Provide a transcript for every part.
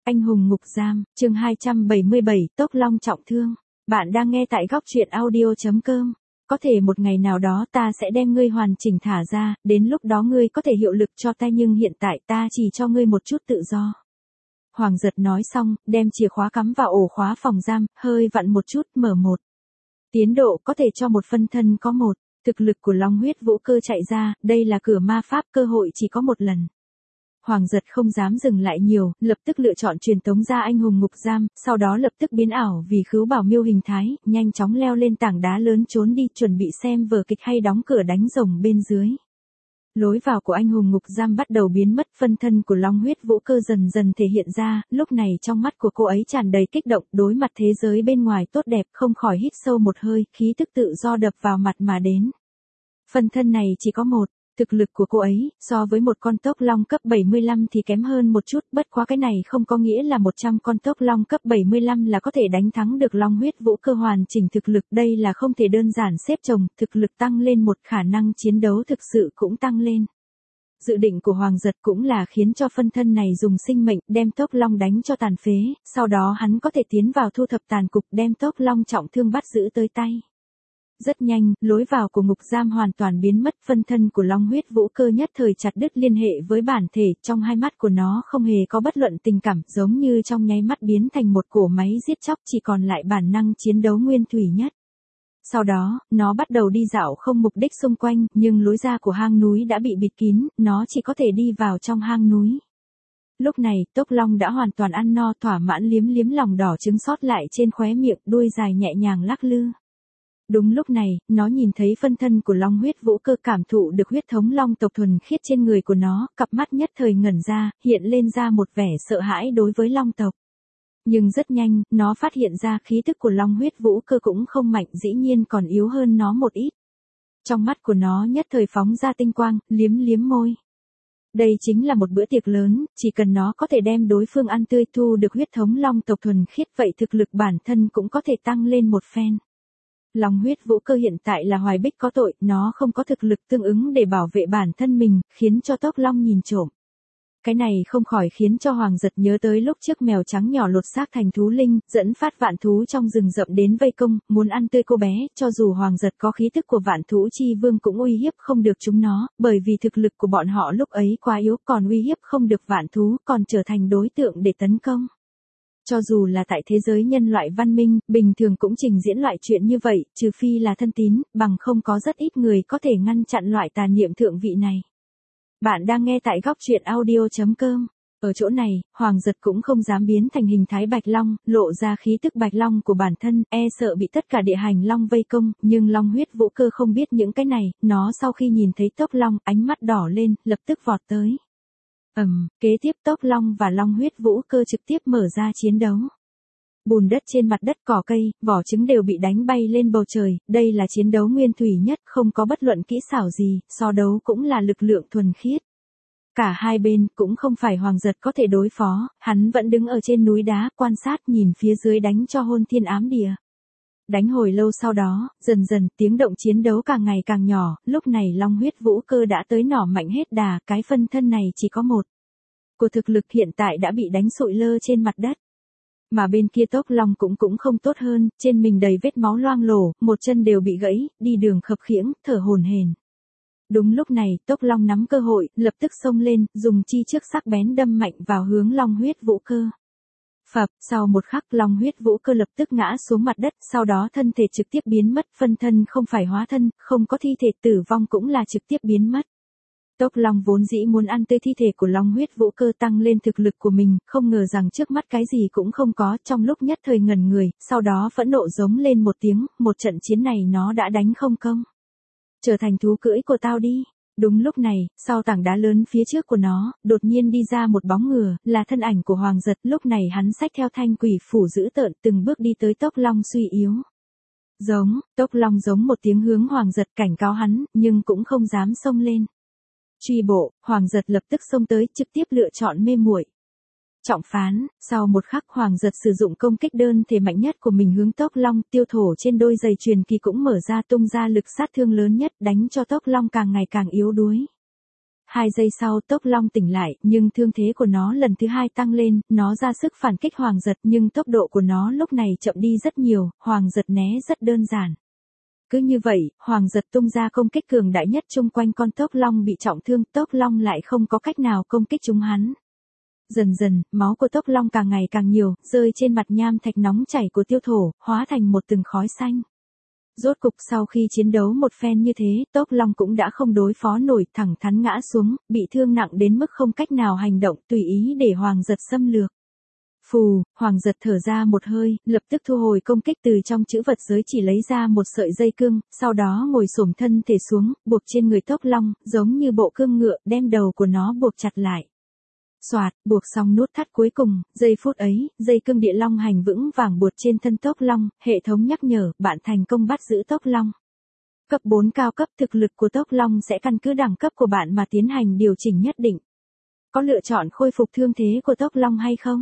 Anh hùng ngục giam, chương 277, Tốc Long trọng thương. Bạn đang nghe tại góc truyện audio.com. Có thể một ngày nào đó ta sẽ đem ngươi hoàn chỉnh thả ra, đến lúc đó ngươi có thể hiệu lực cho ta, nhưng hiện tại ta chỉ cho ngươi một chút tự do. Hoàng Giật nói xong, đem chìa khóa cắm vào ổ khóa phòng giam, hơi vặn một chút, mở một. Tiến độ có thể cho một phân thân có một. Thực lực của Long huyết vũ cơ chạy ra, đây là cửa ma pháp, cơ hội chỉ có một lần. Hoàng Giật không dám dừng lại nhiều, lập tức lựa chọn truyền tống ra anh hùng ngục giam, sau đó lập tức biến ảo vì khứu bảo miêu hình thái, nhanh chóng leo lên tảng đá lớn trốn đi, chuẩn bị xem vở kịch hay đóng cửa đánh rồng bên dưới. Lối vào của anh hùng ngục giam bắt đầu biến mất, phân thân của Long huyết vũ cơ dần dần thể hiện ra, lúc này trong mắt của cô ấy tràn đầy kích động, đối mặt thế giới bên ngoài tốt đẹp, không khỏi hít sâu một hơi, khí tức tự do đập vào mặt mà đến. Phân thân này chỉ có một. Thực lực của cô ấy, so với một con tốc long cấp 75 thì kém hơn một chút, bất quá cái này không có nghĩa là 100 con tốc long cấp 75 là có thể đánh thắng được Long huyết vũ cơ hoàn chỉnh thực lực, đây là không thể đơn giản xếp chồng, thực lực tăng lên một, khả năng chiến đấu thực sự cũng tăng lên. Dự định của Hoàng Giật cũng là khiến cho phân thân này dùng sinh mệnh đem tốc long đánh cho tàn phế, sau đó hắn có thể tiến vào thu thập tàn cục đem tốc long trọng thương bắt giữ tới tay. Rất nhanh, lối vào của ngục giam hoàn toàn biến mất, phân thân của Long huyết vũ cơ nhất thời chặt đứt liên hệ với bản thể, trong hai mắt của nó không hề có bất luận tình cảm, giống như trong nháy mắt biến thành một cỗ máy giết chóc, chỉ còn lại bản năng chiến đấu nguyên thủy nhất. Sau đó, nó bắt đầu đi dạo không mục đích xung quanh, nhưng lối ra của hang núi đã bị bịt kín, nó chỉ có thể đi vào trong hang núi. Lúc này, tốc long đã hoàn toàn ăn no, thỏa mãn liếm liếm lòng đỏ trứng sót lại trên khóe miệng, đuôi dài nhẹ nhàng lắc lư. Đúng lúc này, nó nhìn thấy phân thân của Long huyết vũ cơ, cảm thụ được huyết thống long tộc thuần khiết trên người của nó, cặp mắt nhất thời ngẩn ra, hiện lên ra một vẻ sợ hãi đối với long tộc. Nhưng rất nhanh, nó phát hiện ra khí tức của Long huyết vũ cơ cũng không mạnh, dĩ nhiên còn yếu hơn nó một ít. Trong mắt của nó nhất thời phóng ra tinh quang, liếm liếm môi. Đây chính là một bữa tiệc lớn, chỉ cần nó có thể đem đối phương ăn tươi, thu được huyết thống long tộc thuần khiết, vậy thực lực bản thân cũng có thể tăng lên một phen. Long huyết vũ cơ hiện tại là hoài bích có tội, nó không có thực lực tương ứng để bảo vệ bản thân mình, khiến cho tốc long nhìn trộm. Cái này không khỏi khiến cho Hoàng Giật nhớ tới lúc trước mèo trắng nhỏ lột xác thành thú linh, dẫn phát vạn thú trong rừng rậm đến vây công, muốn ăn tươi cô bé, cho dù Hoàng Giật có khí tức của vạn thú chi vương cũng uy hiếp không được chúng nó, bởi vì thực lực của bọn họ lúc ấy quá yếu, còn uy hiếp không được vạn thú, còn trở thành đối tượng để tấn công. Cho dù là tại thế giới nhân loại văn minh, bình thường cũng trình diễn loại chuyện như vậy, trừ phi là thân tín, bằng không có rất ít người có thể ngăn chặn loại tà niệm thượng vị này. Bạn đang nghe tại góc truyện audio.com. Ở chỗ này, Hoàng Giật cũng không dám biến thành hình thái bạch long, lộ ra khí tức bạch long của bản thân, e sợ bị tất cả địa hành long vây công, nhưng Long huyết vũ cơ không biết những cái này, nó sau khi nhìn thấy tốc long, ánh mắt đỏ lên, lập tức vọt tới. Kế tiếp tốc long và Long huyết vũ cơ trực tiếp mở ra chiến đấu. Bùn đất trên mặt đất, cỏ cây, vỏ trứng đều bị đánh bay lên bầu trời, đây là chiến đấu nguyên thủy nhất, không có bất luận kỹ xảo gì, so đấu cũng là lực lượng thuần khiết. Cả hai bên cũng không phải Hoàng Giật có thể đối phó, hắn vẫn đứng ở trên núi đá, quan sát nhìn phía dưới đánh cho hôn thiên ám địa. Đánh hồi lâu sau đó, dần dần tiếng động chiến đấu càng ngày càng nhỏ, lúc này Long huyết vũ cơ đã tới nỏ mạnh hết đà, cái phân thân này chỉ có một. Của thực lực hiện tại đã bị đánh sụi lơ trên mặt đất. Mà bên kia tốc long cũng không tốt hơn, trên mình đầy vết máu loang lổ, một chân đều bị gãy, đi đường khập khiễng, thở hổn hển. Đúng lúc này, tốc long nắm cơ hội, lập tức xông lên, dùng chi trước sắc bén đâm mạnh vào hướng Long huyết vũ cơ. Phập, sau một khắc Long huyết vũ cơ lập tức ngã xuống mặt đất, sau đó thân thể trực tiếp biến mất, phân thân không phải hóa thân, không có thi thể, tử vong cũng là trực tiếp biến mất. Tốc long vốn dĩ muốn ăn tươi thi thể của Long huyết vũ cơ tăng lên thực lực của mình, không ngờ rằng trước mắt cái gì cũng không có, trong lúc nhất thời ngẩn người, sau đó phẫn nộ giống lên một tiếng, một trận chiến này nó đã đánh không công. Trở thành thú cưỡi của tao đi. Đúng lúc này, sau tảng đá lớn phía trước của nó, đột nhiên đi ra một bóng ngựa, là thân ảnh của Hoàng Giật, lúc này hắn xách theo thanh quỷ phủ dữ tợn, từng bước đi tới tốc long suy yếu. Tốc long giống một tiếng hướng Hoàng Giật cảnh cáo hắn, nhưng cũng không dám xông lên. Truy bộ, Hoàng Giật lập tức xông tới, trực tiếp lựa chọn mê muội. Trọng phán, sau một khắc Hoàng Giật sử dụng công kích đơn thể mạnh nhất của mình hướng tốc long, tiêu thổ trên đôi giày truyền kỳ cũng mở ra tung ra lực sát thương lớn nhất, đánh cho tốc long càng ngày càng yếu đuối. 2 giây sau Tốc Long tỉnh lại, nhưng thương thế của nó lần thứ 2 tăng lên, nó ra sức phản kích Hoàng Giật nhưng tốc độ của nó lúc này chậm đi rất nhiều, Hoàng Giật né rất đơn giản. Cứ như vậy, Hoàng Giật tung ra công kích cường đại nhất chung quanh con Tốc Long bị trọng thương, Tốc Long lại không có cách nào công kích chúng hắn. Dần dần, máu của Tốc Long càng ngày càng nhiều, rơi trên mặt nham thạch nóng chảy của Tiêu Thổ, hóa thành một từng khói xanh. Rốt cục sau khi chiến đấu một phen như thế, Tốc Long cũng đã không đối phó nổi, thẳng thắn ngã xuống, bị thương nặng đến mức không cách nào hành động, tùy ý để Hoàng Giật xâm lược. Phù, Hoàng Giật thở ra một hơi, lập tức thu hồi công kích từ trong chữ vật giới chỉ lấy ra một sợi dây cương, sau đó ngồi xổm thân thể xuống, buộc trên người Tốc Long, giống như bộ cương ngựa, đem đầu của nó buộc chặt lại. Soạt, buộc xong nút thắt cuối cùng, giây phút ấy, dây cương địa long hành vững vàng buộc trên thân Tốc Long, hệ thống nhắc nhở, bạn thành công bắt giữ Tốc Long. Cấp 4 cao cấp, thực lực của Tốc Long sẽ căn cứ đẳng cấp của bạn mà tiến hành điều chỉnh nhất định. Có lựa chọn khôi phục thương thế của Tốc Long hay không?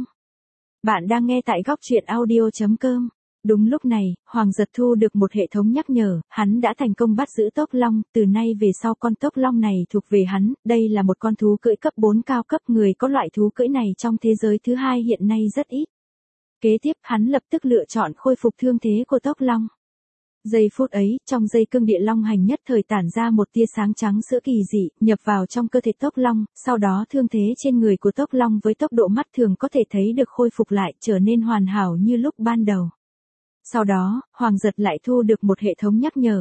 Bạn đang nghe tại góc truyện audio.com. Đúng lúc này, Hoàng Giật thu được một hệ thống nhắc nhở, hắn đã thành công bắt giữ Tốc Long, từ nay về sau con Tốc Long này thuộc về hắn, đây là một con thú cưỡi cấp 4 cao cấp, người có loại thú cưỡi này trong thế giới thứ hai hiện nay rất ít. Kế tiếp hắn lập tức lựa chọn khôi phục thương thế của Tốc Long. Giây phút ấy, trong dây cương địa long hành nhất thời tản ra một tia sáng trắng sữa kỳ dị, nhập vào trong cơ thể Tốc Long, sau đó thương thế trên người của Tốc Long với tốc độ mắt thường có thể thấy được khôi phục lại, trở nên hoàn hảo như lúc ban đầu. Sau đó, Hoàng Giật lại thu được một hệ thống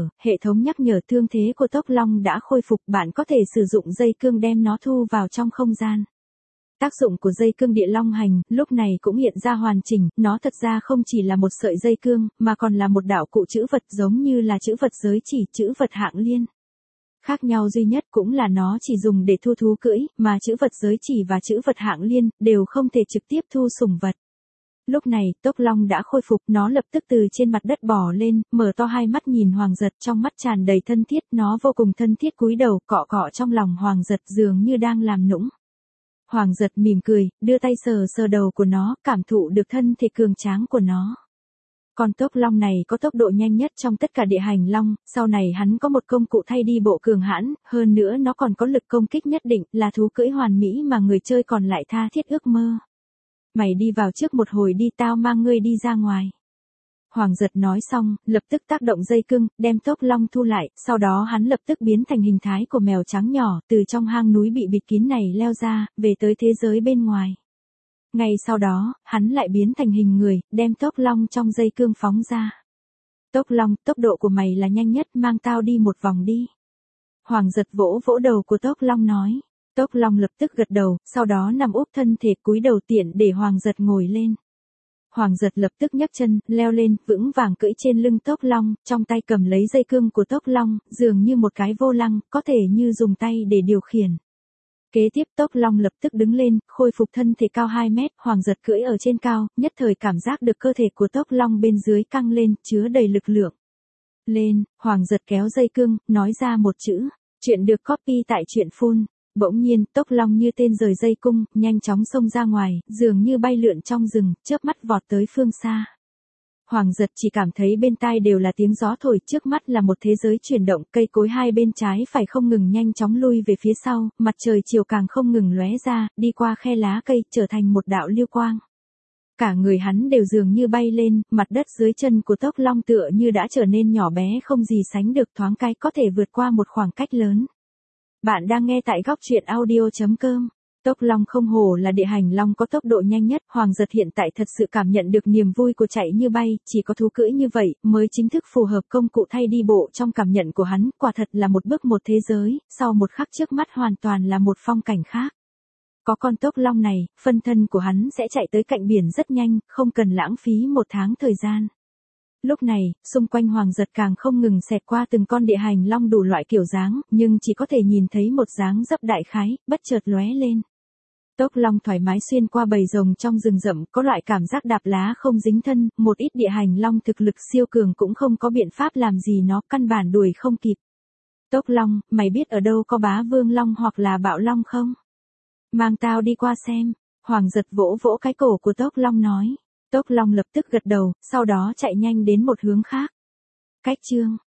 nhắc nhở thương thế của Tốc Long đã khôi phục, bạn có thể sử dụng dây cương đem nó thu vào trong không gian. Tác dụng của dây cương địa long hành, lúc này cũng hiện ra hoàn chỉnh, nó thật ra không chỉ là một sợi dây cương, mà còn là một đạo cụ chữ vật giống như là chữ vật giới chỉ, chữ vật hạng liên. Khác nhau duy nhất cũng là nó chỉ dùng để thu thú cưỡi, mà chữ vật giới chỉ và chữ vật hạng liên, đều không thể trực tiếp thu sủng vật. Lúc này, Tốc Long đã khôi phục, nó lập tức từ trên mặt đất bò lên, mở to hai mắt nhìn Hoàng Giật, trong mắt tràn đầy thân thiết, nó vô cùng thân thiết cúi đầu, cọ cọ trong lòng Hoàng Giật dường như đang làm nũng. Hoàng Giật mỉm cười, đưa tay sờ sờ đầu của nó, cảm thụ được thân thể cường tráng của nó. Con Tốc Long này có tốc độ nhanh nhất trong tất cả địa hành long, sau này hắn có một công cụ thay đi bộ cường hãn, hơn nữa nó còn có lực công kích nhất định, là thú cưỡi hoàn mỹ mà người chơi còn lại tha thiết ước mơ. Mày đi vào trước một hồi đi, tao mang ngươi đi ra ngoài. Hoàng Giật nói xong, lập tức tác động dây cương, đem Tốc Long thu lại, sau đó hắn lập tức biến thành hình thái của mèo trắng nhỏ, từ trong hang núi bị bịt kín này leo ra, về tới thế giới bên ngoài. Ngay sau đó, hắn lại biến thành hình người, đem Tốc Long trong dây cương phóng ra. Tốc Long, tốc độ của mày là nhanh nhất, mang tao đi một vòng đi. Hoàng Giật vỗ vỗ đầu của Tốc Long nói. Tốc Long lập tức gật đầu, sau đó nằm úp thân thể cúi đầu tiện để Hoàng Giật ngồi lên. Hoàng Giật lập tức nhấc chân, leo lên, vững vàng cưỡi trên lưng Tốc Long, trong tay cầm lấy dây cương của Tốc Long, dường như một cái vô lăng, có thể như dùng tay để điều khiển. Kế tiếp Tốc Long lập tức đứng lên, khôi phục thân thể cao 2 mét, Hoàng Giật cưỡi ở trên cao, nhất thời cảm giác được cơ thể của Tốc Long bên dưới căng lên, chứa đầy lực lượng. Lên, Hoàng Giật kéo dây cương, nói ra một chữ. Chuyện được copy tại truyện Full. Bỗng nhiên, Tốc Long như tên rời dây cung, nhanh chóng xông ra ngoài, dường như bay lượn trong rừng, chớp mắt vọt tới phương xa. Hoàng Giật chỉ cảm thấy bên tai đều là tiếng gió thổi, trước mắt là một thế giới chuyển động, cây cối hai bên trái phải không ngừng nhanh chóng lui về phía sau, mặt trời chiều càng không ngừng lóe ra, đi qua khe lá cây, trở thành một đạo lưu quang. Cả người hắn đều dường như bay lên, mặt đất dưới chân của Tốc Long tựa như đã trở nên nhỏ bé không gì sánh được, thoáng cái có thể vượt qua một khoảng cách lớn. Bạn đang nghe tại góc truyện audio.com. Tốc Long không hổ là địa hành long có tốc độ nhanh nhất, Hoàng Giật hiện tại thật sự cảm nhận được niềm vui của chạy như bay, chỉ có thú cưỡi như vậy mới chính thức phù hợp công cụ thay đi bộ trong cảm nhận của hắn, quả thật là một bước một thế giới, sau một khắc trước mắt hoàn toàn là một phong cảnh khác. Có con Tốc Long này, phân thân của hắn sẽ chạy tới cạnh biển rất nhanh, không cần lãng phí một tháng thời gian. Lúc này, xung quanh Hoàng Giật càng không ngừng xẹt qua từng con địa hành long đủ loại kiểu dáng, nhưng chỉ có thể nhìn thấy một dáng dấp đại khái, bất chợt lóe lên. Tốc Long thoải mái xuyên qua bầy rồng trong rừng rậm, có loại cảm giác đạp lá không dính thân, một ít địa hành long thực lực siêu cường cũng không có biện pháp làm gì nó, căn bản đuổi không kịp. Tốc Long, mày biết ở đâu có Bá Vương Long hoặc là Bạo Long không? Mang tao đi qua xem. Hoàng Giật vỗ vỗ cái cổ của Tốc Long nói. Tốc Long lập tức gật đầu, sau đó chạy nhanh đến một hướng khác. Cách chương